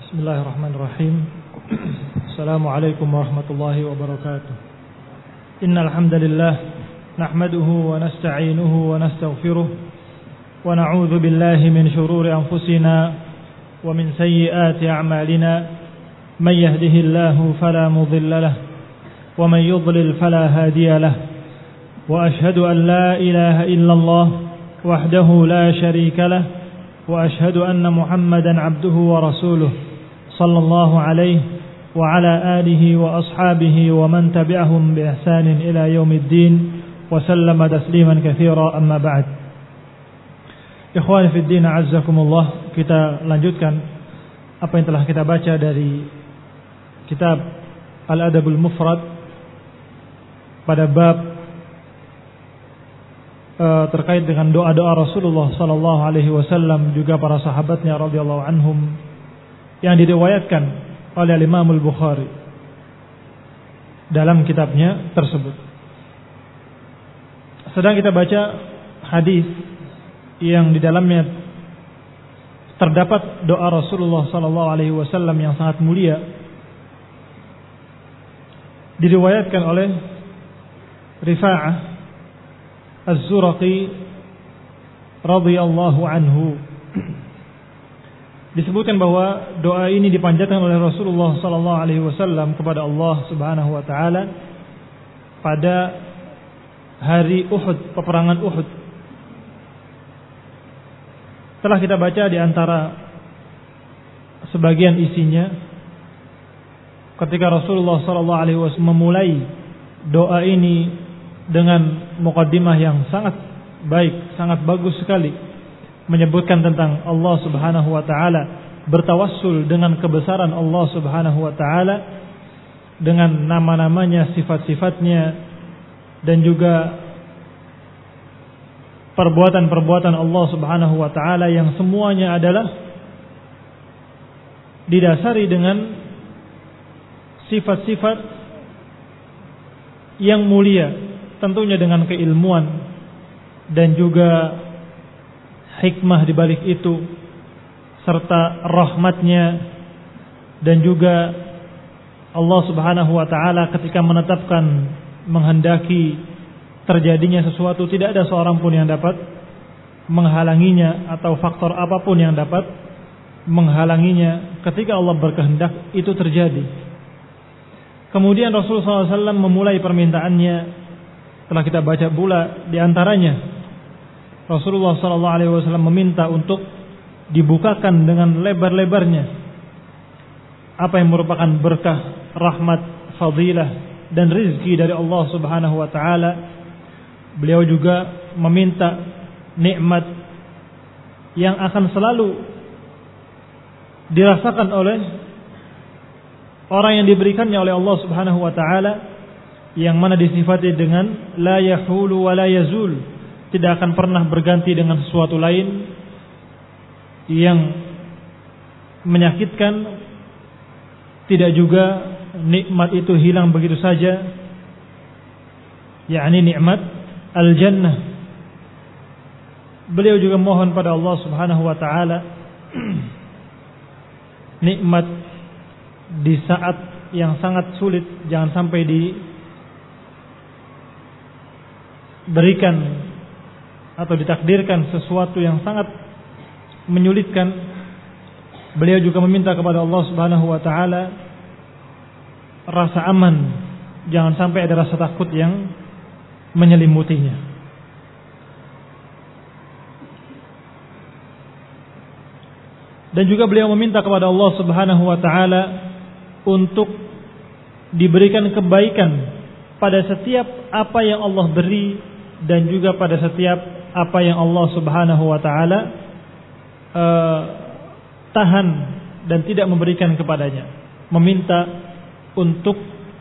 Bismillahirrahmanirrahim. Assalamualaikum warahmatullahi wabarakatuh. Innal hamdalillah nahmaduhu wa nasta'inuhu wa nastaghfiruh wa na'udzu billahi min shururi anfusina wa min sayyiati a'malina. Man yahdihillahu fala mudilla lahu wa man yudlil fala hadiya lahu. Wa ashhadu an la ilaha illallah wahdahu la syarika lahu wa ashhadu anna Muhammadan 'abduhu wa rasuluh sallallahu alaihi wa ala alihi wa ashabihi wa man tabi'ahum bi ihsanin ila yaumiddin wa sallama tasliman katsira, amma ba'd. Ikhwani fid din, a'azzakumullah. Kita lanjutkan apa yang telah kita baca dari kitab Al-Adabul Mufrad pada bab terkait dengan doa-doa Rasulullah sallallahu alaihi wasallam, juga para sahabatnya radhiyallahu anhum, yang diriwayatkan oleh Imam Al-Bukhari dalam kitabnya tersebut. Sedang kita baca hadis yang di dalamnya terdapat doa Rasulullah sallallahu alaihi wasallam yang sangat mulia, diriwayatkan oleh Rifa'ah Az-Zuraqi radhiyallahu anhu. Disebutkan bahwa doa ini dipanjatkan oleh Rasulullah sallallahu alaihi wasallam kepada Allah Subhanahu wa taala pada hari Uhud, peperangan Uhud. Telah kita baca di antara sebagian isinya ketika Rasulullah sallallahu alaihi wasallam memulai doa ini dengan muqaddimah yang sangat baik, sangat bagus sekali, menyebutkan tentang Allah Subhanahu wa taala, bertawassul dengan kebesaran Allah Subhanahu wa taala, dengan nama-namanya, sifat-sifatnya, dan juga perbuatan-perbuatan Allah Subhanahu wa taala yang semuanya adalah didasari dengan sifat-sifat yang mulia, tentunya dengan keilmuan dan juga hikmah di balik itu, serta rahmatnya. Dan juga Allah Subhanahu wa taala ketika menetapkan, menghendaki terjadinya sesuatu, tidak ada seorang pun yang dapat menghalanginya, atau faktor apapun yang dapat menghalanginya. Ketika Allah berkehendak, itu terjadi. Kemudian Rasulullah SAW memulai permintaannya, telah kita baca pula di antaranya Rasulullah SAW meminta untuk dibukakan dengan lebar-lebarnya apa yang merupakan berkah, rahmat, fadilah, dan rizki dari Allah Subhanahu wa taala. Beliau juga meminta nikmat yang akan selalu dirasakan oleh orang yang diberikannya oleh Allah Subhanahu wa taala, yang mana disifati dengan la yahulu wa la yazul, tidak akan pernah berganti dengan sesuatu lain yang menyakitkan, tidak juga nikmat itu hilang begitu saja, yakni nikmat al-jannah. Beliau juga mohon pada Allah Subhanahu wa taala nikmat di saat yang sangat sulit, jangan sampai diberikan atau ditakdirkan sesuatu yang sangat menyulitkan. Beliau juga meminta kepada Allah Subhanahu wa taala rasa aman, jangan sampai ada rasa takut yang menyelimutinya. Dan juga beliau meminta kepada Allah Subhanahu wa taala untuk diberikan kebaikan pada setiap apa yang Allah beri, dan juga pada setiap apa yang Allah Subhanahu wa taala tahan dan tidak memberikan kepadanya. Meminta untuk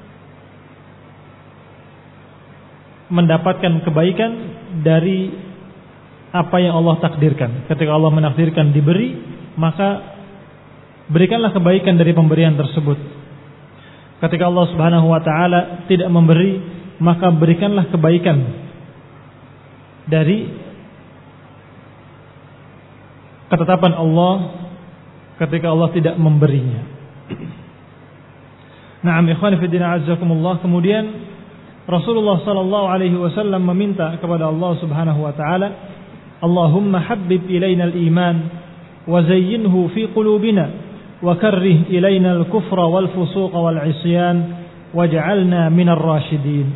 mendapatkan kebaikan dari apa yang Allah takdirkan. Ketika Allah menakdirkan diberi, maka berikanlah kebaikan dari pemberian tersebut. Ketika Allah Subhanahu wa taala tidak memberi, maka berikanlah kebaikan dari ketetapan Allah ketika Allah tidak memberinya. Na'am ikhwan fi din azzakumullah. Kemudian Rasulullah sallallahu alaihi wasallam meminta kepada Allah Subhanahu wa taala, Allahumma habbib ilaina al-iman wa zayyinhu fi qulubina wa karrih ilaina al-kufra wal fusuq wal 'isyan waj'alna minar rasyidin.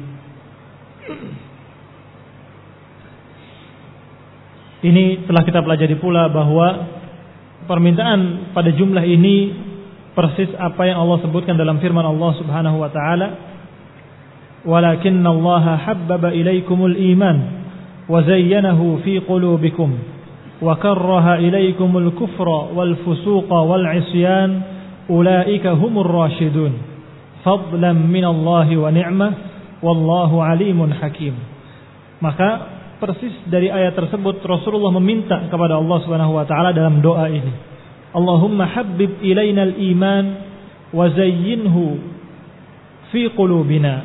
Ini telah kita pelajari pula bahwa permintaan pada jumlah ini persis apa yang Allah sebutkan dalam firman Allah Subhanahu wa taala, "Walakinnallaha habbaba ilaikumul iman wa zayyanahu fi qulubikum wa karraha ilaikumul kufra wal fusuqa wal 'isyan ulaika humur rasyidun fadlan minallahi wa ni'mah wallahu alimun hakim." Maka persis dari ayat tersebut Rasulullah meminta kepada Allah Subhanahu wa taala dalam doa ini, Allahumma habbib ilainal iman wa zayyinhu fi qulubina.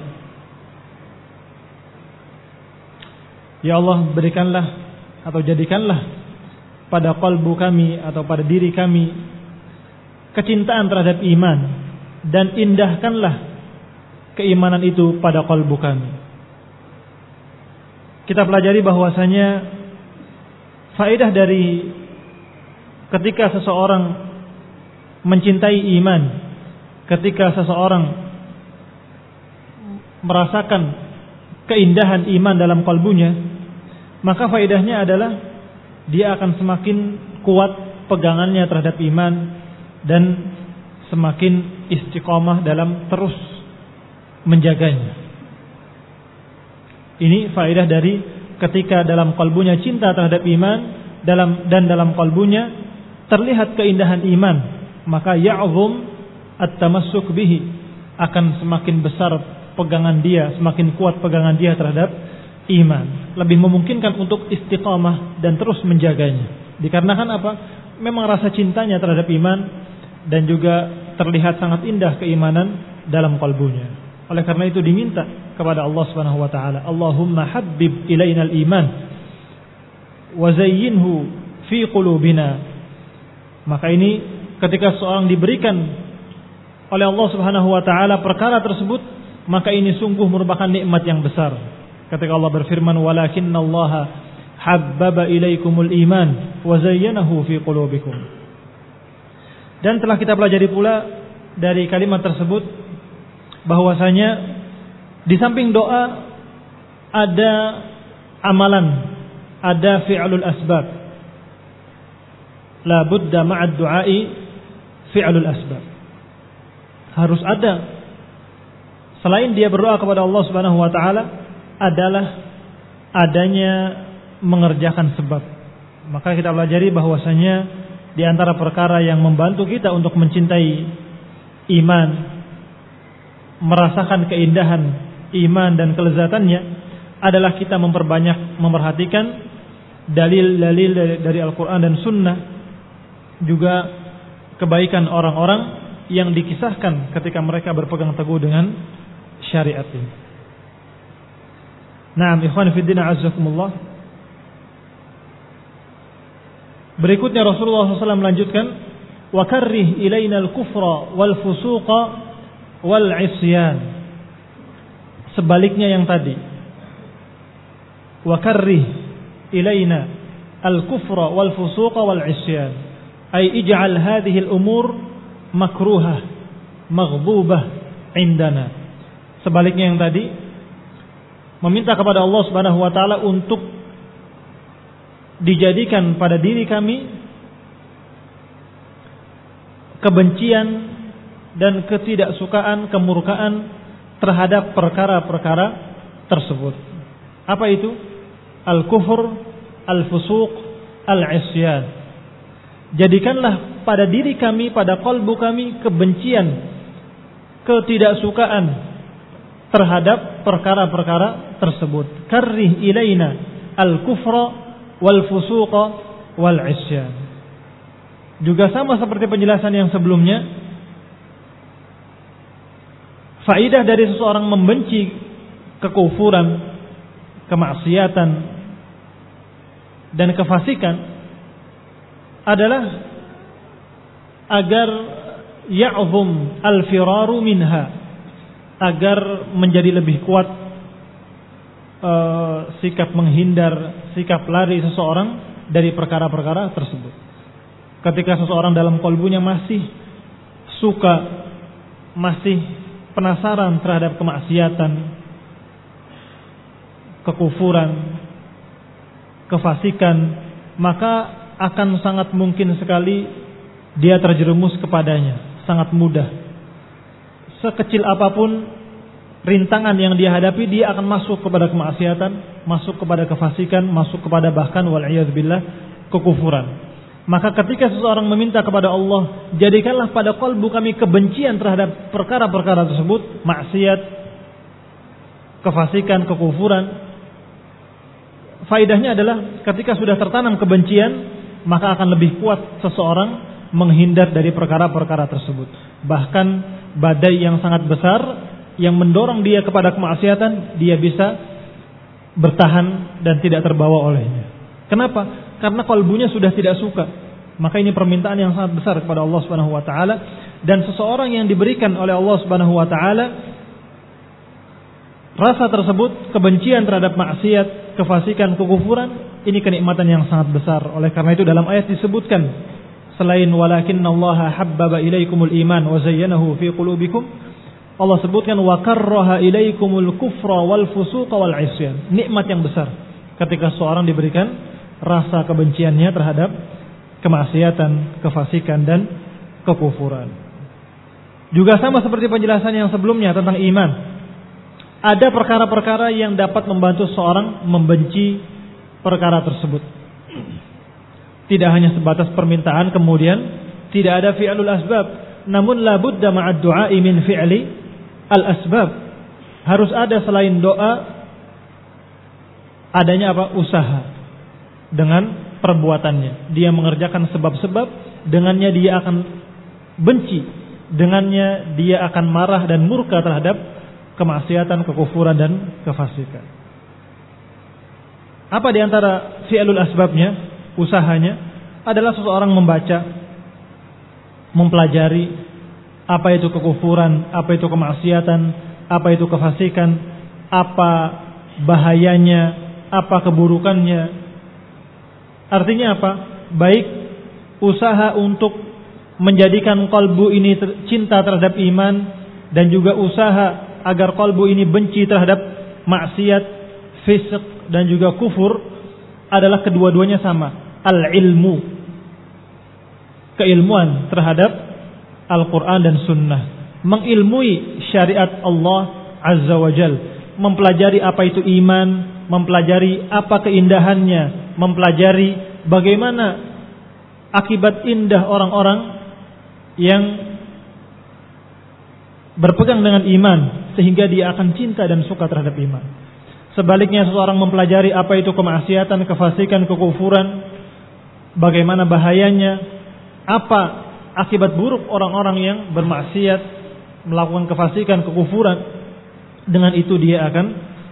Ya Allah, berikanlah atau jadikanlah pada kalbu kami atau pada diri kami kecintaan terhadap iman, dan indahkanlah keimanan itu pada kalbu kami. Kita pelajari bahwasanya faedah dari ketika seseorang mencintai iman, ketika seseorang merasakan keindahan iman dalam kalbunya, maka faedahnya adalah dia akan semakin kuat pegangannya terhadap iman dan semakin istiqomah dalam terus menjaganya. Ini faedah dari ketika dalam kalbunya cinta terhadap iman dan dalam kalbunya terlihat keindahan iman, maka ya'zum at-tamassuk bihi, akan semakin besar pegangan dia, semakin kuat pegangan dia terhadap iman, lebih memungkinkan untuk istiqamah dan terus menjaganya. Dikarenakan apa? Memang rasa cintanya terhadap iman dan juga terlihat sangat indah keimanan dalam kalbunya. Oleh karena itu diminta kepada Allah Subhanahu wa taala, Allahumma habbib ilainal iman wa zayyinhu fi qulubina. Maka ini ketika seorang diberikan oleh Allah Subhanahu wa taala perkara tersebut, maka ini sungguh merupakan nikmat yang besar. Ketika Allah berfirman, walakinnallaha habbaba ilaikumul iman wa zayyanahu fi qulubikum. Dan telah kita pelajari pula dari kalimat tersebut bahwasanya di samping doa ada amalan, ada fi'lul asbab. La budda ma'ad du'ai fi'lul asbab. Harus ada, selain dia berdoa kepada Allah Subhanahu wa taala, adalah adanya mengerjakan sebab. Maka kita pelajari bahwasanya di antara perkara yang membantu kita untuk mencintai iman, merasakan keindahan iman dan kelezatannya, adalah kita memperhatikan dalil-dalil dari Al-Quran dan Sunnah, juga kebaikan orang-orang yang dikisahkan ketika mereka berpegang teguh dengan syariat ini. Naam ikhwan fillah azzakumullah. Berikutnya Rasulullah SAW melanjutkan, wa karrih ilaina al-kufra wal fusuqa wal 'isyan. Sebaliknya yang tadi, wa karrih ilaina al-kufra wal fusuqa wal 'isyan, ay ij'al hadhihi al-umur makruhah maghdubah indana. Sebaliknya yang tadi, meminta kepada Allah Subhanahu wa taala untuk dijadikan pada diri kami kebencian dan ketidaksukaan, kemurkaan terhadap perkara-perkara tersebut. Apa itu? Al-kufur, al-fusuq, al-'isyan. Jadikanlah pada diri kami, pada kalbu kami kebencian, ketidaksukaan terhadap perkara-perkara tersebut. Karrih ilaina al-kufra wal fusuqa wal 'isyan. Juga sama seperti penjelasan yang sebelumnya, faidah dari seseorang membenci kekufuran, kemaksiatan dan kefasikan adalah agar ya'zum al-firaru minha, agar menjadi lebih kuat sikap menghindar, sikap lari seseorang dari perkara-perkara tersebut. Ketika seseorang dalam kalbunya masih suka, masih penasaran terhadap kemaksiatan, kekufuran, kefasikan, maka akan sangat mungkin sekali dia terjerumus kepadanya, sangat mudah. Sekecil apapun rintangan yang dia hadapi, dia akan masuk kepada kemaksiatan, masuk kepada kefasikan, masuk kepada bahkan wal'iyadzubillah kekufuran. Maka ketika seseorang meminta kepada Allah, jadikanlah pada qalbu kami kebencian terhadap perkara-perkara tersebut, maksiat, kefasikan, kekufuran. Faedahnya adalah ketika sudah tertanam kebencian, maka akan lebih kuat seseorang menghindar dari perkara-perkara tersebut. Bahkan badai yang sangat besar yang mendorong dia kepada kemaksiatan, dia bisa bertahan dan tidak terbawa olehnya. Kenapa? Karena kalbunya sudah tidak suka. Maka ini permintaan yang sangat besar kepada Allah Subhanahu wa taala, dan seseorang yang diberikan oleh Allah Subhanahu wa taala rasa tersebut, kebencian terhadap maksiat, kefasikan, kekufuran, ini kenikmatan yang sangat besar. Oleh karena itu dalam ayat disebutkan, selain walakinnallaha habbaba ilaikumul iman wa zayyanahu fi qulubikum, Allah sebutkan wa karraha ilaikumul kufra wal fusuqa wal isyan. Nikmat yang besar ketika seorang diberikan rasa kebenciannya terhadap kemaksiatan, kefasikan dan kekufuran. Juga sama seperti penjelasan yang sebelumnya tentang iman. Ada perkara-perkara yang dapat membantu seorang membenci perkara tersebut. Tidak hanya sebatas permintaan kemudian tidak ada fi'lul asbab, namun la budda ma'ad du'a'i min fi'li al-asbab. Harus ada selain doa adanya apa? Usaha. Dengan perbuatannya dia mengerjakan sebab-sebab, dengannya dia akan benci, dengannya dia akan marah dan murka terhadap kemaksiatan, kekufuran dan kefasikan. Apa di antara fi'lul asbabnya, usahanya adalah seseorang membaca, mempelajari apa itu kekufuran, apa itu kemaksiatan, apa itu kefasikan, apa bahayanya, apa keburukannya. Artinya apa? Baik usaha untuk menjadikan kalbu ini cinta terhadap iman, dan juga usaha agar kalbu ini benci terhadap maksiat, fisq dan juga kufur, adalah kedua-duanya sama. Al-ilmu, keilmuan terhadap Al-Quran dan Sunnah, mengilmui syariat Allah Azza wa Jal, mempelajari apa itu iman, mempelajari apa keindahannya, mempelajari bagaimana akibat indah orang-orang yang berpegang dengan iman, sehingga dia akan cinta dan suka terhadap iman. Sebaliknya seseorang mempelajari apa itu kemaksiatan, kefasikan, kekufuran, bagaimana bahayanya, apa akibat buruk orang-orang yang bermaksiat, melakukan kefasikan, kekufuran, dengan itu dia akan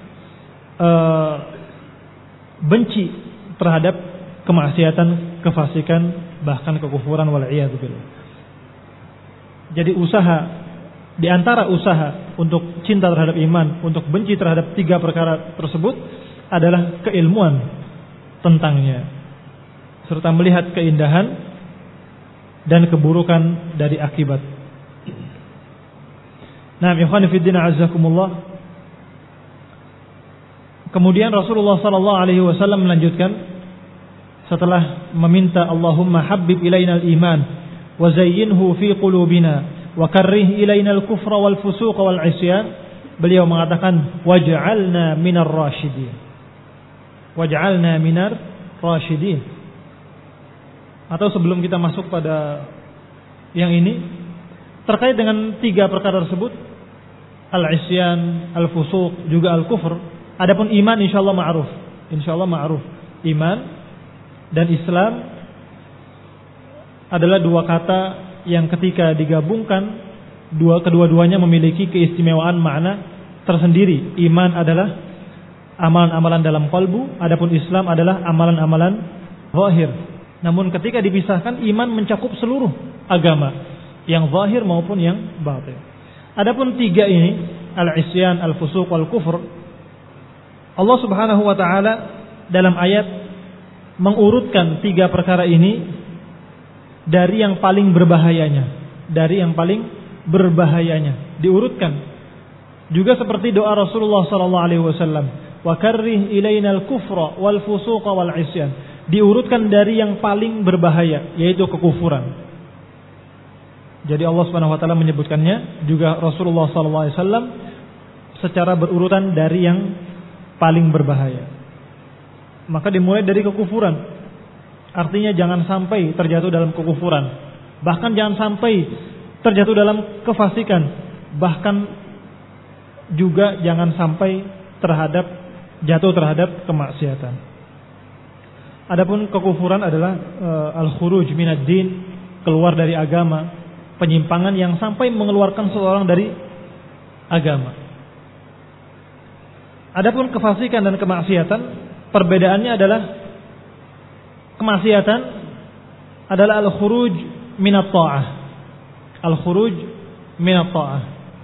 benci terhadap kemaksiatan, kefasikan, bahkan kekufuran, wal'iyadzubillah. Jadi usaha, di antara usaha untuk cinta terhadap iman, untuk benci terhadap tiga perkara tersebut adalah keilmuan tentangnya, serta melihat keindahan dan keburukan dari akibat. Nah, ikhwan fillah azzakumullah. Kemudian Rasulullah sallallahu alaihi wasallam melanjutkan setelah meminta Allahumma habbib ilainal iman wa zayyinhu fi qulubina wa karrih ilainal kufra wal fusuq wal isyan, beliau mengatakan waj'alna minar rasyidin. Waj'alna minar rasyidin. Atau sebelum kita masuk pada yang ini, terkait dengan tiga perkara tersebut, al-isyan, al-fusuq, juga al-kufr. Adapun iman insyaallah ma'ruf. Insyaallah ma'ruf. Iman dan Islam adalah dua kata yang ketika digabungkan, kedua-duanya memiliki keistimewaan makna tersendiri. Iman adalah amalan-amalan dalam kalbu, adapun Islam adalah amalan-amalan zahir. Namun ketika dipisahkan, iman mencakup seluruh agama, yang zahir maupun yang batin. Adapun tiga ini, al-isyan, al-fusuq, wal-kufr, Allah Subhanahu wa taala dalam ayat mengurutkan tiga perkara ini dari yang paling berbahayanya, diurutkan. Juga seperti doa Rasulullah sallallahu alaihi wasallam, wa karrih ilaina al-kufra wal fusuqa wal isyan, diurutkan dari yang paling berbahaya, yaitu kekufuran. Jadi Allah Subhanahu wa taala menyebutkannya, juga Rasulullah sallallahu alaihi wasallam secara berurutan dari yang paling berbahaya. Maka dimulai dari kekufuran. Artinya jangan sampai terjatuh dalam kekufuran. Bahkan jangan sampai terjatuh dalam kefasikan. Bahkan juga jangan sampai jatuh terhadap kemaksiatan. Adapun kekufuran adalah al-khuruj minad din, keluar dari agama, penyimpangan yang sampai mengeluarkan seseorang dari agama. Adapun kefasikan dan kemaksiatan, perbedaannya adalah kemaksiatan adalah al-khuruj minat ta'ah. Al-khuruj minat ta'ah.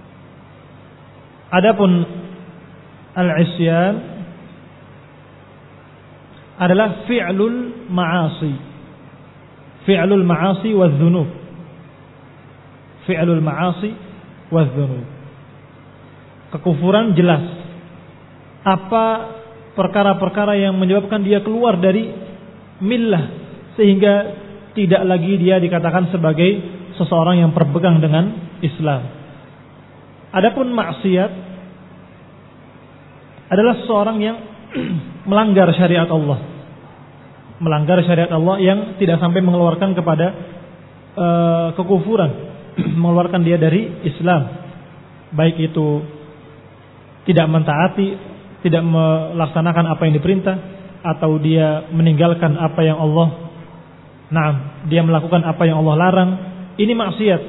Adapun al-isyan adalah fi'lul ma'asi. Fi'lul ma'asi wa dhunub. Fi'lul ma'asi wa dhunub. Kekufuran jelas. Apa perkara-perkara yang menyebabkan dia keluar dari millah, sehingga tidak lagi dia dikatakan sebagai seseorang yang berpegang dengan Islam. Adapun maksiat adalah seseorang yang melanggar syariat Allah. Melanggar syariat Allah yang tidak sampai mengeluarkan kepada kekufuran, mengeluarkan dia dari Islam. Baik itu tidak mentaati, tidak melaksanakan apa yang diperintah, atau dia meninggalkan apa yang Allah, dia melakukan apa yang Allah larang. Ini maksiat.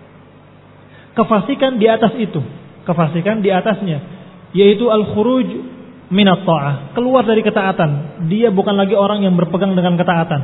Kefasikan di atas itu, kefasikan di atasnya, yaitu al-khuruj minat ta'ah, keluar dari ketaatan. Dia bukan lagi orang yang berpegang dengan ketaatan.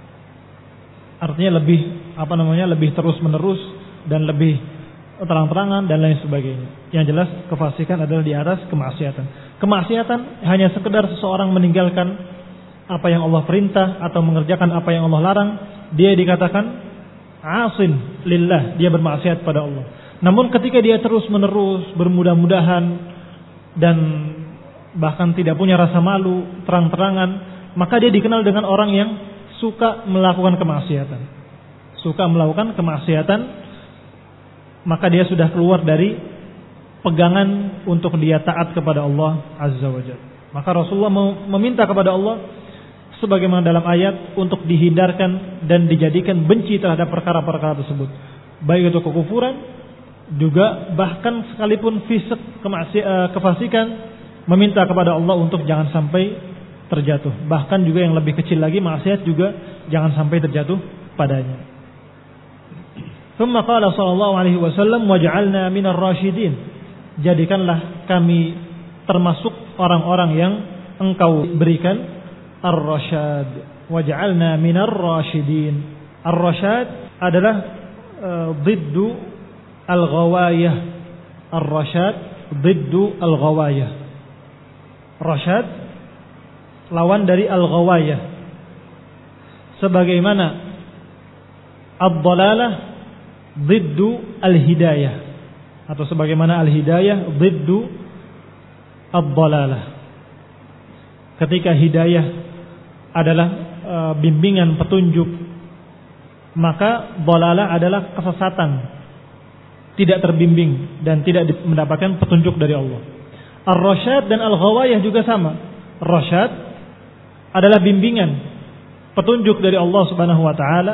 Artinya lebih terus menerus dan lebih terang-terangan dan lain sebagainya. Yang jelas kefasikan adalah di atas kemaksiatan. Kemaksiatan hanya sekedar seseorang meninggalkan apa yang Allah perintah atau mengerjakan apa yang Allah larang, dia dikatakan asin lillah, dia bermaksiat pada Allah. Namun ketika dia terus-menerus bermudah-mudahan dan bahkan tidak punya rasa malu, terang-terangan, maka dia dikenal dengan orang yang suka melakukan kemaksiatan. Suka melakukan kemaksiatan, maka dia sudah keluar dari pegangan untuk dia taat kepada Allah Azza wa Jalla. Maka Rasulullah meminta kepada Allah sebagaimana dalam ayat untuk dihindarkan dan dijadikan benci terhadap perkara-perkara tersebut. Baik itu kekufuran, juga bahkan sekalipun fisik kefasikan, meminta kepada Allah untuk jangan sampai terjatuh. Bahkan juga yang lebih kecil lagi, maksiat juga jangan sampai terjatuh padanya. Thumma qala sallallahu alaihi wasallam waj'alna minar rasyidin. Jadikanlah kami termasuk orang-orang yang Engkau berikan ar-rasyad. Waj'alna minar rasyidin. Ar-rasyad adalah diddu al-ghawayah. Ar-rasyad diddu al-ghawayah. Rasyad lawan dari al-ghawayah. Sebagaimana ad-dhalalah diddu al-hidayah, atau sebagaimana al-hidayah diddu ad-dhalalah. Ketika hidayah adalah bimbingan petunjuk, maka dhalalah adalah kesesatan, tidak terbimbing dan tidak mendapatkan petunjuk dari Allah. Ar-rasyad dan al-ghawayah juga sama. Rasyad adalah bimbingan, petunjuk dari Allah Subhanahu wa taala.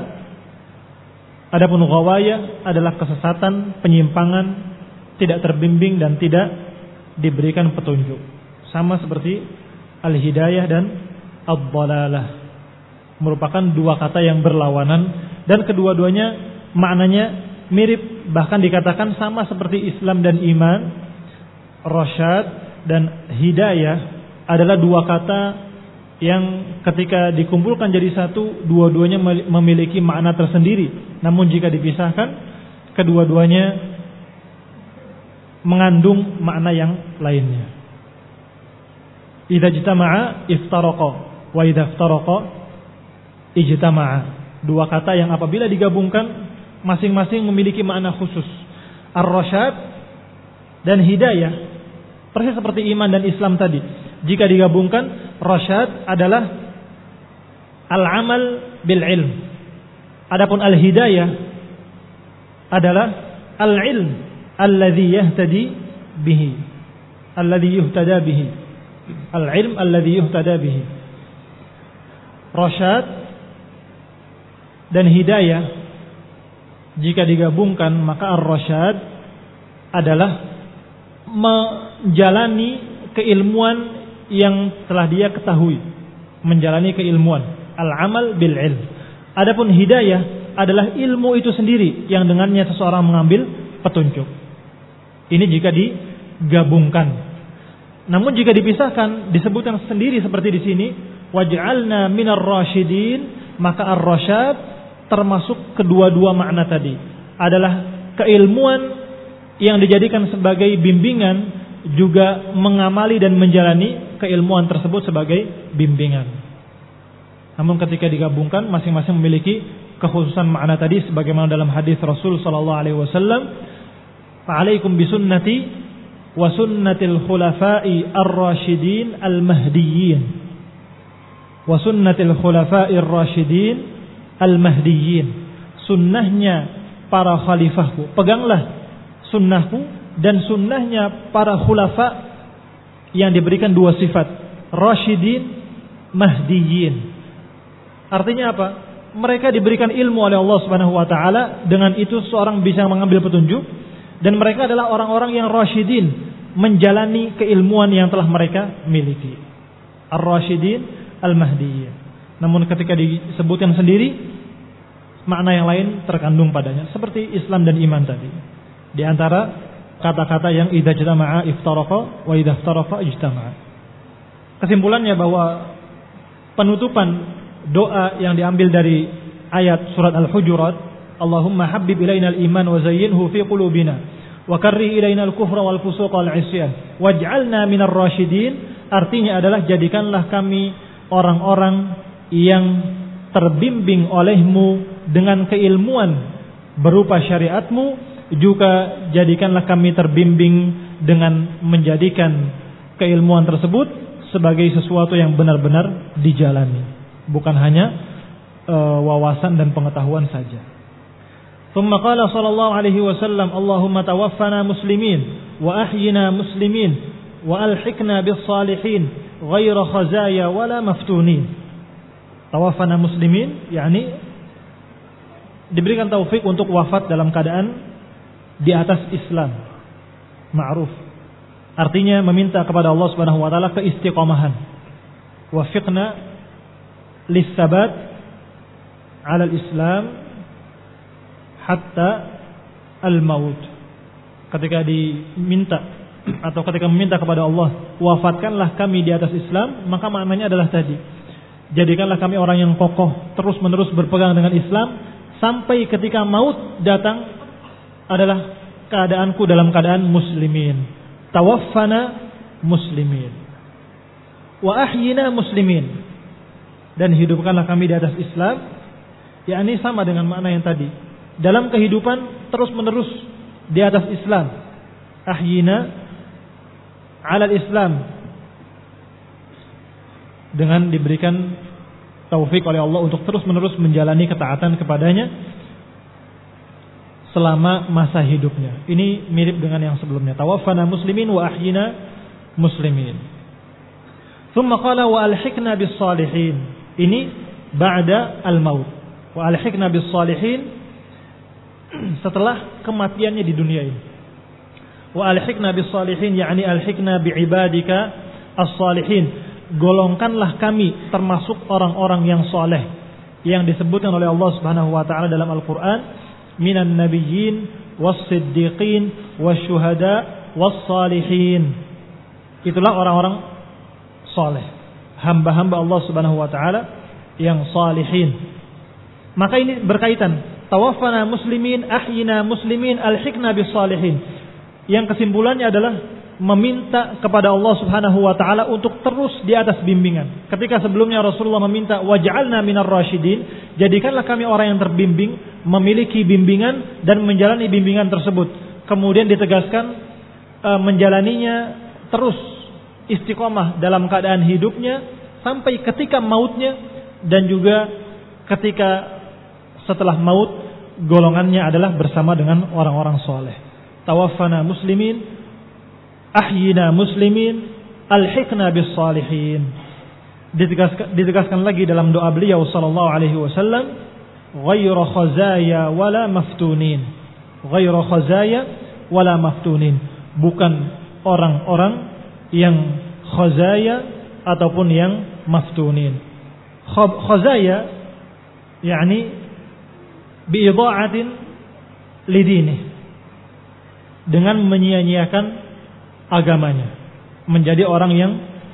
Adapun ghawayah adalah kesesatan, penyimpangan, tidak terbimbing dan tidak diberikan petunjuk. Sama seperti al-hidayah dan ad-dhalalah, merupakan dua kata yang berlawanan dan kedua-duanya maknanya mirip, bahkan dikatakan sama seperti Islam dan iman. Rasyad dan hidayah adalah dua kata yang ketika dikumpulkan jadi satu, dua-duanya memiliki makna tersendiri. Namun jika dipisahkan, kedua-duanya mengandung makna yang lainnya. Idza ijtama'a iftaraqa wa idza iftaraqa ijtama'a. Dua kata yang apabila digabungkan masing-masing memiliki makna khusus. Ar-rasyad dan hidayah, persis seperti iman dan Islam tadi. Jika digabungkan, rasyad adalah al-amal bil ilm. Adapun al-hidayah adalah al-ilm alladhi yahtadi bihi, alladhi yuhtada bihi. Al-ilm alladhi yuhtada bihi. Rasyad dan hidayah jika digabungkan, maka ar-rasyad adalah menjalani keilmuan yang telah dia ketahui, menjalani keilmuan, al-amal bil ilm. Adapun hidayah adalah ilmu itu sendiri yang dengannya seseorang mengambil petunjuk. Ini jika digabungkan. Namun jika dipisahkan, disebutkan sendiri seperti di sini, waj'alna minar rasyidin, maka ar-rasyad termasuk kedua-dua makna tadi. Adalah keilmuan yang dijadikan sebagai bimbingan, juga mengamali dan menjalani keilmuan tersebut sebagai bimbingan. Namun ketika digabungkan, masing-masing memiliki kekhususan makna tadi, sebagaimana dalam hadis Rasul sallallahu alaihi wasallam, "Fa'alaikum bisunnati wa sunnatil khulafa'i ar-rasyidin al-mahdiyyin." Wa sunnatil khulafa'i ar-rasyidin al-mahdiyyin. Sunnahnya para khalifahku, peganglah sunnahku dan sunnahnya para khulafa yang diberikan dua sifat, rasyidin, mahdiyyin. Artinya apa? Mereka diberikan ilmu oleh Allah Subhanahu wa taala, dengan itu seorang bisa mengambil petunjuk, dan mereka adalah orang-orang yang rasyidin, menjalani keilmuan yang telah mereka miliki. Ar-rasyidin al-mahdiyyin. Namun ketika disebutkan sendiri, makna yang lain terkandung padanya, seperti Islam dan iman tadi. Di antara kata-kata yang idza ijtama'a iftaraqa wa idza iftaraqa ijtama'a. Kesimpulannya bahwa penutupan doa yang diambil dari ayat surat Al-Hujurat, Allahumma habbib ilainal iman wa zayyinhu fi qulubina wa karrih ilainal kufra wal fusuqa wal 'isyan waj'alna minar rasyidin, artinya adalah jadikanlah kami orang-orang yang terbimbing olehmu dengan keilmuan berupa syariatmu, juga jadikanlah kami terbimbing dengan menjadikan keilmuan tersebut sebagai sesuatu yang benar-benar dijalani, bukan hanya wawasan dan pengetahuan saja. Tsumma qala sallallahu alaihi wasallam, Allahumma tawaffana muslimin wa ahyina muslimin wa alhiqna bis salihin ghaira khazaya wala maftunin. Tawaffana muslimin yakni diberikan taufik untuk wafat dalam keadaan di atas Islam, ma'ruf. Artinya meminta kepada Allah Subhanahu wa taala keistiqomahan. Wafiqna lis-sabat 'ala al-Islam hatta al-maut. Ketika diminta atau ketika meminta kepada Allah, wafatkanlah kami di atas Islam, maka maknanya adalah tadi, jadikanlah kami orang yang kokoh, terus-menerus berpegang dengan Islam sampai ketika maut datang adalah keadaanku dalam keadaan muslimin. Tawaffana muslimin wa ahyina muslimin, dan hidupkanlah kami di atas Islam, yakni sama dengan makna yang tadi, dalam kehidupan terus-menerus di atas Islam. Ahyina 'ala al-Islam, dengan diberikan taufik oleh Allah untuk terus-menerus menjalani ketaatan kepadanya selama masa hidupnya. Ini mirip dengan yang sebelumnya. Tawaffana muslimin wa ahyina muslimin. Tsumma qala wa alhiqna bis salihin. Ini ba'da al-maut. Wa alhiqna bis salihin, setelah kematiannya di dunia ini. Wa alhiqna bis salihin yakni alhiqna bi ibadika as-salihin. Golongkanlah kami termasuk orang-orang yang saleh yang disebutkan oleh Allah Subhanahu wa taala dalam Al-Qur'an, minan nabiyyin was-siddiqin wasyuhada was-salihin. Itulah orang-orang saleh. hamba-hamba Allah Subhanahu wa taala yang salihin. Maka ini berkaitan, tawaffana muslimin, ahyina muslimin, alhiqna bis salihin. Yang kesimpulannya adalah meminta kepada Allah Subhanahu wa taala untuk terus di atas bimbingan. Ketika sebelumnya Rasulullah meminta waj'alna minar rasyidin, jadikanlah kami orang yang terbimbing, memiliki bimbingan dan menjalani bimbingan tersebut. Kemudian ditegaskan menjalaninya terus istiqomah dalam keadaan hidupnya sampai ketika mautnya, dan juga ketika setelah maut golongannya adalah bersama dengan orang-orang soleh. Tawaffana muslimin, ahyina muslimin, alhiqna bis salihin. Ditegaskan lagi dalam doa beliau sallallahu alaihi wasallam, ghairu khazaya wala maftunin. Ghairu khazaya wala maftunin. Bukan orang-orang yang khazaya ataupun yang maftunin. Khazaya yakni biidha'atin lidini, dengan menyia-nyiakan agamanya, menjadi orang yang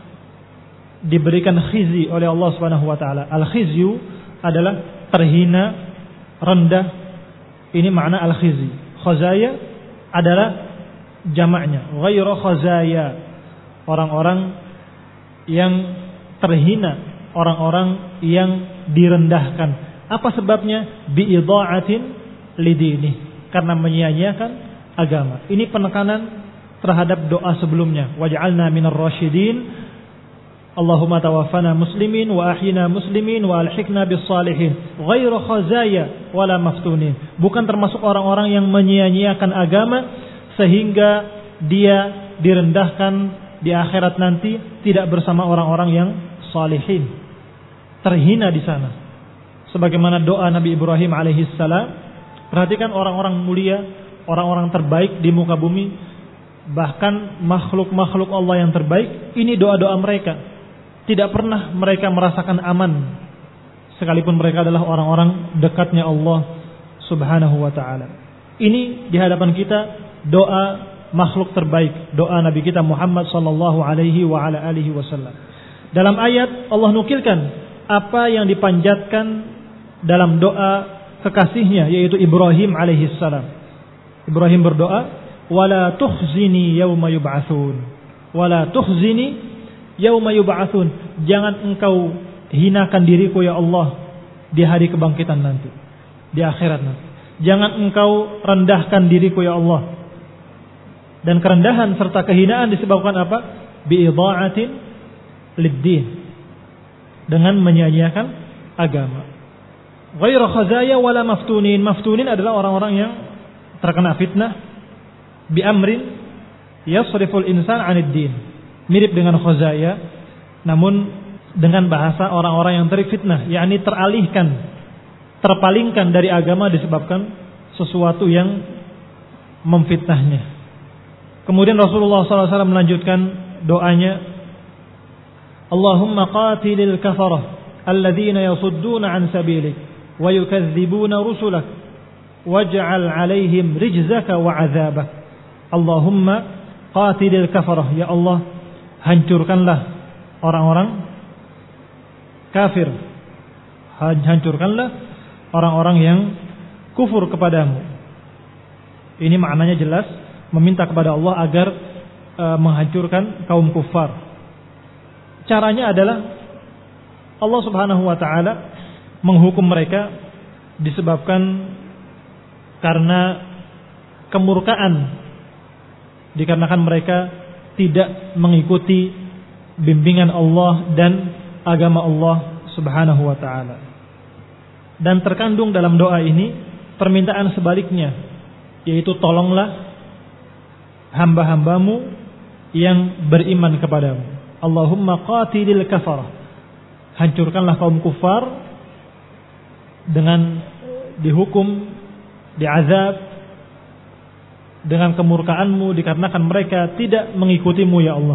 diberikan khizi oleh Allah Subhanahu wa taala. Al-khizyu adalah terhina, rendah. Ini makna al-khizi. Khazaya adalah jamaknya, ghairu khazaya, orang-orang yang terhina, orang-orang yang direndahkan. Apa sebabnya? Biidha'atin lidini, karena menyia-nyiakan agama. Ini penekanan terhadap doa sebelumnya, waj'alna minar rasyidin, Allahumma tawaffana muslimin wa ahyina muslimin wa alhiqna bis salihin, ghairu khazaya wala maftunin. Bukan termasuk orang-orang yang menyia-nyiakan agama sehingga dia direndahkan di akhirat nanti, tidak bersama orang-orang yang salihin, terhina di sana. Sebagaimana doa Nabi Ibrahim alaihissalam. Perhatikan orang-orang mulia, orang-orang terbaik di muka bumi, bahkan makhluk-makhluk Allah yang terbaik, ini doa-doa mereka. Tidak pernah mereka merasakan aman, sekalipun mereka adalah orang-orang dekatnya Allah Subhanahu wa ta'ala. Ini di hadapan kita doa makhluk terbaik, doa Nabi kita Muhammad sallallahu alaihi wa ala alihi wasallam. Dalam ayat Allah nukilkan apa yang dipanjatkan dalam doa kekasihnya, yaitu Ibrahim alaihissalam. Ibrahim berdoa, wala tukhzini yauma yub'atsun, wala tukhzini yauma yub'atsun. Jangan engkau hinakan diriku ya Allah di hari kebangkitan nanti, di akhirat nanti. Jangan engkau rendahkan diriku ya Allah. Dan kerendahan serta kehinaan disebabkan apa? Biidha'atin lid-din, dengan menyia-nyiakan agama. Ghairu khazaya wala maftunin. Maftunin adalah orang-orang yang terkena fitnah bi amrin yasriful insan 'anid din. Mirip dengan khazaya, namun dengan bahasa orang-orang yang terfitnah, yakni teralihkan, terpalingkan dari agama disebabkan sesuatu yang memfitnahnya. Kemudian Rasulullah SAW melanjutkan doanya, Allahumma qatilil kafarah alladzina yasudduna an sabilik wa yukadzibuna rusulak waj'al 'alaihim rijzaka wa 'adzabak. Allahumma qatilil kafarah, ya Allah, hancurkanlah orang-orang kafir, hancurkanlah orang-orang yang kufur kepadamu. Ini maknanya jelas, meminta kepada Allah agar menghancurkan kaum kufar. Caranya adalah Allah Subhanahu wa ta'ala menghukum mereka disebabkan karena kemurkaan, dikarenakan mereka tidak mengikuti bimbingan Allah dan agama Allah Subhanahu wa ta'ala. Dan terkandung dalam doa ini permintaan sebaliknya, yaitu tolonglah hamba-hambamu yang beriman kepadamu. Allahumma qatilil kafarah, hancurkanlah kaum kufar dengan dihukum, diazab dengan kemurkaanmu, dikarenakan mereka tidak mengikutimu ya Allah.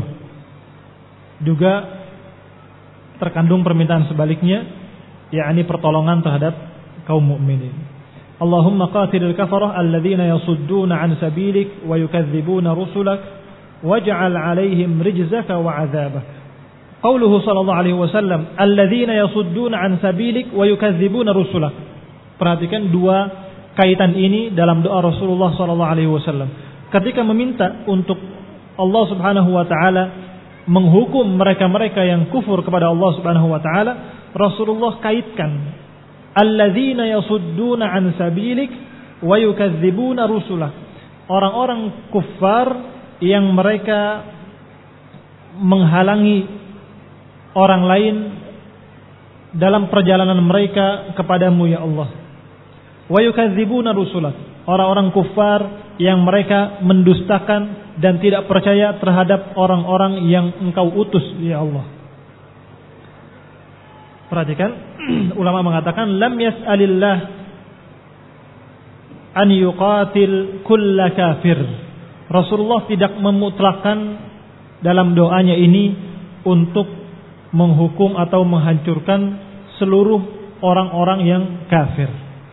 Juga terkandung permintaan sebaliknya, yakni pertolongan terhadap kaum mukminin. Allahumma qatilil kafarah alladzina yasudduna an sabilik wa yukadzibuna rusulak waj'al 'alaihim rijzaka wa 'adzabak. qauluhu sallallahu alaihi wasallam, alladzina yasudduna an sabilik wa yukadzibuna rusulak. Perhatikan dua kaitan ini dalam doa Rasulullah sallallahu alaihi wasallam. Ketika meminta untuk Allah Subhanahu wa taala menghukum mereka-mereka yang kufur kepada Allah Subhanahu wa taala, Rasulullah kaitkan alladzina yasudduna an sabilik wa yukadzibuna rusulak. Orang-orang kufar yang mereka menghalangi orang lain dalam perjalanan mereka kepadamu ya Allah. Wa yukadzibuna rusulak. Orang-orang kufar yang mereka mendustakan dan tidak percaya terhadap orang-orang yang Engkau utus ya Allah. Perhatikan, ulama mengatakan lam yas'alillah an yuqatil kulla kafir. Rasulullah tidak memutlakkan dalam doanya ini untuk menghukum atau menghancurkan seluruh orang-orang yang kafir.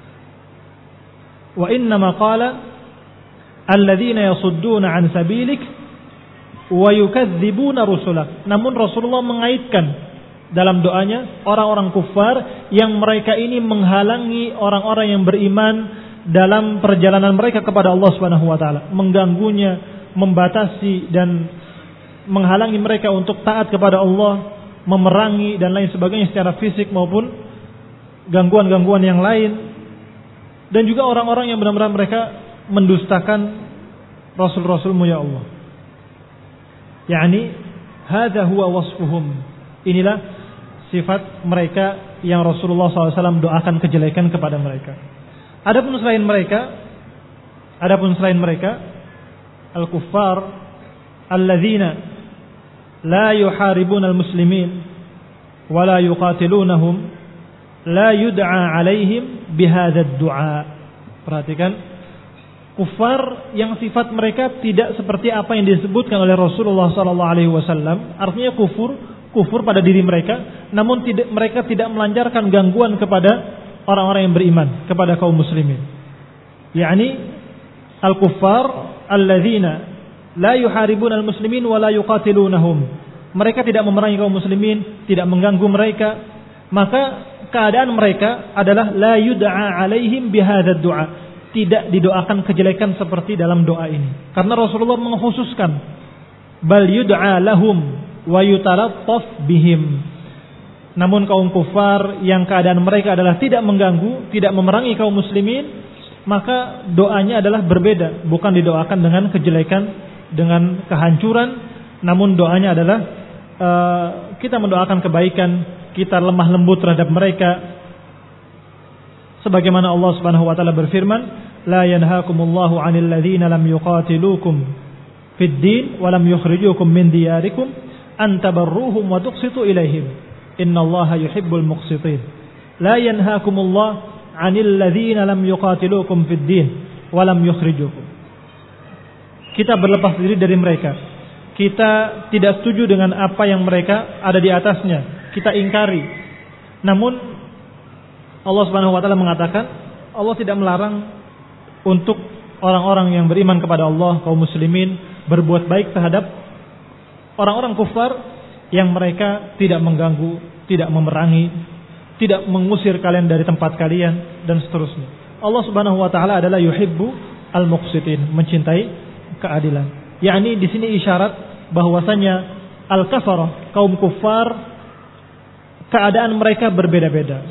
Wa innama qala alladzina yasudduna an sabilik wa yukadzibuna rusulak. Namun Rasulullah mengaitkan dalam doanya orang-orang kufar yang mereka ini menghalangi orang-orang yang beriman dalam perjalanan mereka kepada Allah Subhanahu wa taala, mengganggunya, membatasi dan menghalangi mereka untuk taat kepada Allah, memerangi dan lain sebagainya secara fisik maupun gangguan-gangguan yang lain. Dan juga orang-orang yang benar-benar mereka mendustakan Rasul-Rasulmu ya Allah. Yani hadza huwa wasfuhum. Inilah sifat mereka yang Rasulullah SAW doakan kejelekan kepada mereka. Adapun selain mereka al-kuffar alladzina la yuharibuna al-muslimin wa la yuqatilunahum la yud'a alaihim bihadzal du'a. Perhatikan, kufar yang sifat mereka tidak seperti apa yang disebutkan oleh Rasulullah sallallahu alaihi wasallam, artinya kufur pada diri mereka, namun mereka tidak melancarkan gangguan kepada orang-orang yang beriman, kepada kaum muslimin. Yani al-kuffar alladzina la yuharibuna al-muslimin wa la yuqatilunahum. Mereka tidak memerangi kaum muslimin, tidak mengganggu mereka, maka keadaan mereka adalah la yud'a alaihim bihadzal du'a. Tidak didoakan kejelekan seperti dalam doa ini. Karena Rasulullah mengkhususkan bal yud'a lahum wa yutalattaf bihim. Namun kaum kufar yang keadaan mereka adalah tidak mengganggu, tidak memerangi kaum muslimin, maka doanya adalah berbeda. Bukan didoakan dengan kejelekan, dengan kehancuran, namun doanya adalah kita mendoakan kebaikan, kita lemah lembut terhadap mereka. Sebagaimana Allah Subhanahu wa taala berfirman, la yanhaakumullahu 'anil ladzina lam yuqatilukum fid din wa lam yukhrijukum min diyarikum an tabarruhum wa tuqsitu ilaihim. Innallaha yuhibbul muqsitin. La yanhaakumullahu 'anil ladzina lam yuqatilukum fid din wa lam yukhrijukum. Kita berlepas diri dari mereka. Kita tidak setuju dengan apa yang mereka ada di atasnya. Kita ingkari. Namun Allah Subhanahu wa taala mengatakan, Allah tidak melarang untuk orang-orang yang beriman kepada Allah, kaum muslimin, berbuat baik terhadap orang-orang kufar yang mereka tidak mengganggu, tidak memerangi, tidak mengusir kalian dari tempat kalian dan seterusnya. Allah Subhanahu wa taala adalah yuhibbu al-muqsitin, mencintai keadilan. Yakni di sini isyarat bahwasanya al-kafarah, kaum kufar, keadaan mereka berbeda-beda.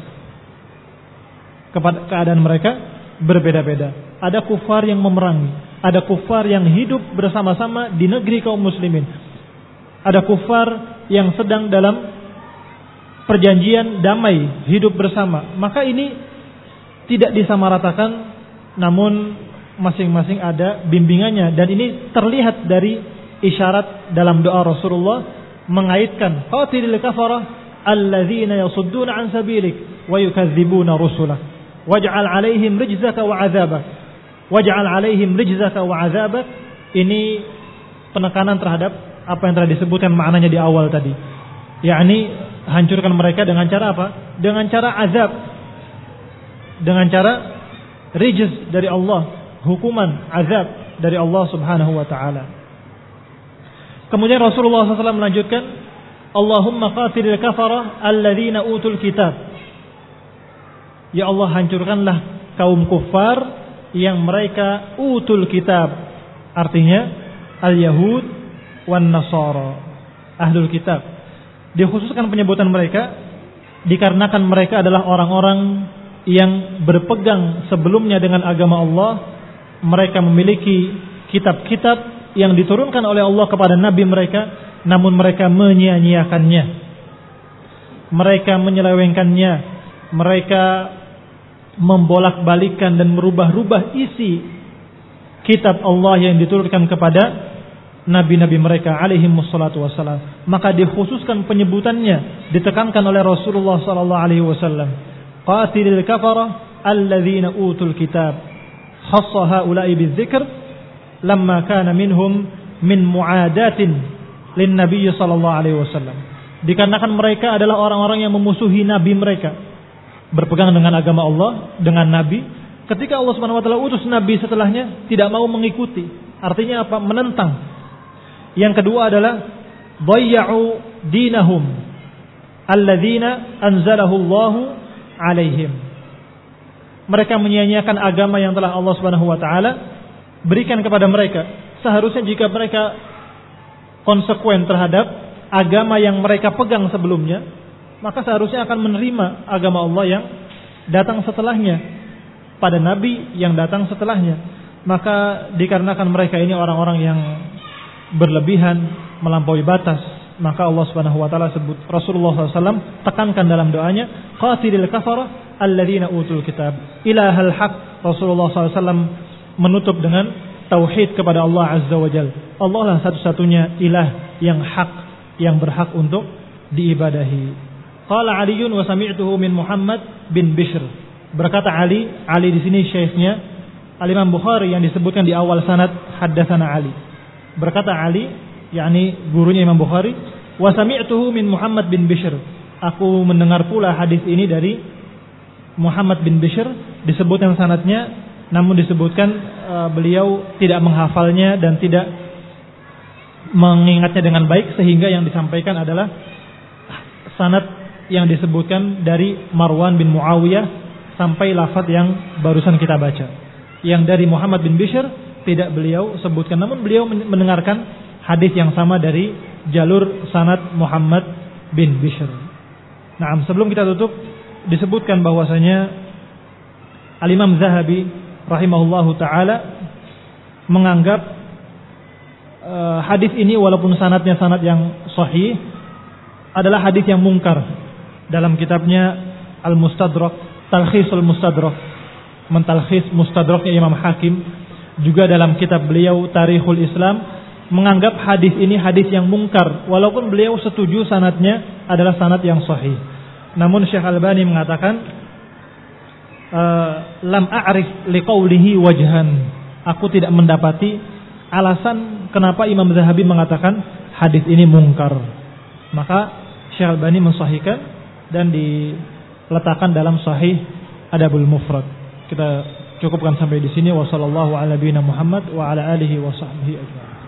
Keadaan mereka berbeda-beda. Ada kufar yang memerangi, ada kufar yang hidup bersama-sama di negeri kaum muslimin. Ada kufar yang sedang dalam perjanjian damai, hidup bersama. Maka ini tidak disamaratakan, namun masing-masing ada bimbingannya. Dan ini terlihat dari isyarat dalam doa Rasulullah mengaitkan qatilil kafarah alladzina yasudduna an sabilik wa yukadzibuna rusulah waj'al 'alaihim rijzaka wa 'adzabak waj'al 'alaihim rijzaka wa 'adzabak. Ini penekanan terhadap apa yang telah disebutkan maknanya di awal tadi, yakni hancurkan mereka dengan cara apa? Dengan cara azab, dengan cara rijz dari Allah, hukuman azab dari Allah Subhanahu wa taala. Kemudian Rasulullah SAW melanjutkan, Allahumma qatilil kafarah alladzina utul kitab. Ya Allah, hancurkanlah kaum kufar yang mereka utul kitab. Artinya al-Yahud wan Nasara, ahlul kitab. Dikhususkan penyebutan mereka dikarenakan mereka adalah orang-orang yang berpegang sebelumnya dengan agama Allah. Mereka memiliki kitab-kitab yang diturunkan oleh Allah kepada nabi mereka, namun mereka menyia-nyiakannya, mereka menyelewengkannya, mereka membolak-balikkan dan merubah-rubah isi kitab Allah yang diturunkan kepada nabi-nabi mereka alaihi wassalatu wassalam. Maka dikhususkan penyebutannya, ditekankan oleh Rasulullah sallallahu alaihi wasallam, qatilil kafarah alladzina utul kitab, khassa haula'i bidzikr lamma kana minhum min muadatin lin Nabi sallallahu alaihi wasallam. Dikarenakan mereka adalah orang-orang yang memusuhi nabi mereka, berpegang dengan agama Allah, dengan nabi. Ketika Allah Subhanahu wa taala utus nabi setelahnya, tidak mau mengikuti. Artinya apa? Menentang. Yang kedua adalah dhayya'u dinahum alladzina anzalahu Allahu alaihim. Mereka menyia-nyiakan agama yang telah Allah Subhanahu wa taala berikan kepada mereka. Seharusnya jika mereka konsekuen terhadap agama yang mereka pegang sebelumnya, maka seharusnya akan menerima agama Allah yang datang setelahnya, pada nabi yang datang setelahnya. Maka dikarenakan mereka ini orang-orang yang berlebihan, melampaui batas, maka Allah Subhanahu wa taala sebut, Rasulullah SAW tekankan dalam doanya, qatilil kafarah alladzina utul kitab. Ilahal haq. Rasulullah SAW menutup dengan tauhid kepada Allah Azza wa Jalla. Allah lah satu-satunya ilah yang hak, yang berhak untuk diibadahi. Qala Aliun wa sami'tuhu min Muhammad bin Bishr. Berkata Ali di sini syekhnya Al-Imam Bukhari yang disebutkan di awal sanad haddatsana Ali. Berkata Ali, yakni gurunya Imam Bukhari, wa sami'tuhu min Muhammad bin Bishr. Aku mendengar pula hadis ini dari Muhammad bin Bishr. Disebutkan sanadnya, namun disebutkan beliau tidak menghafalnya dan tidak mengingatnya dengan baik, sehingga yang disampaikan adalah sanad yang disebutkan dari Marwan bin Muawiyah sampai lafaz yang barusan kita baca. Yang dari Muhammad bin Bishr tidak beliau sebutkan, namun beliau mendengarkan hadis yang sama dari jalur sanad Muhammad bin Bishr. Nah, sebelum kita tutup, disebutkan bahwasanya Al-Imam Zahabi rahimahullahu taala menganggap hadis ini walaupun sanadnya sanad yang sahih adalah hadis yang mungkar. Dalam kitabnya Al-Mustadrak, Talkhisul Mustadrak, mentalkhis Mustadraknya Imam Hakim, juga dalam kitab beliau Tarikhul Islam, menganggap hadis ini hadis yang mungkar walaupun beliau setuju sanadnya adalah sanad yang sahih. Namun Syekh Albani mengatakan, lam a'rif liqaulihi wajhan. Aku tidak mendapati alasan kenapa Imam Zahabi mengatakan hadis ini mungkar. Maka Syekh Albani mensahihkan dan diletakkan dalam Sahih Adabul Mufrad. Kita cukupkan sampai di sini. Wassallallahu ala nabiyina Muhammad wa ala alihi wa sahbihi ajma'in.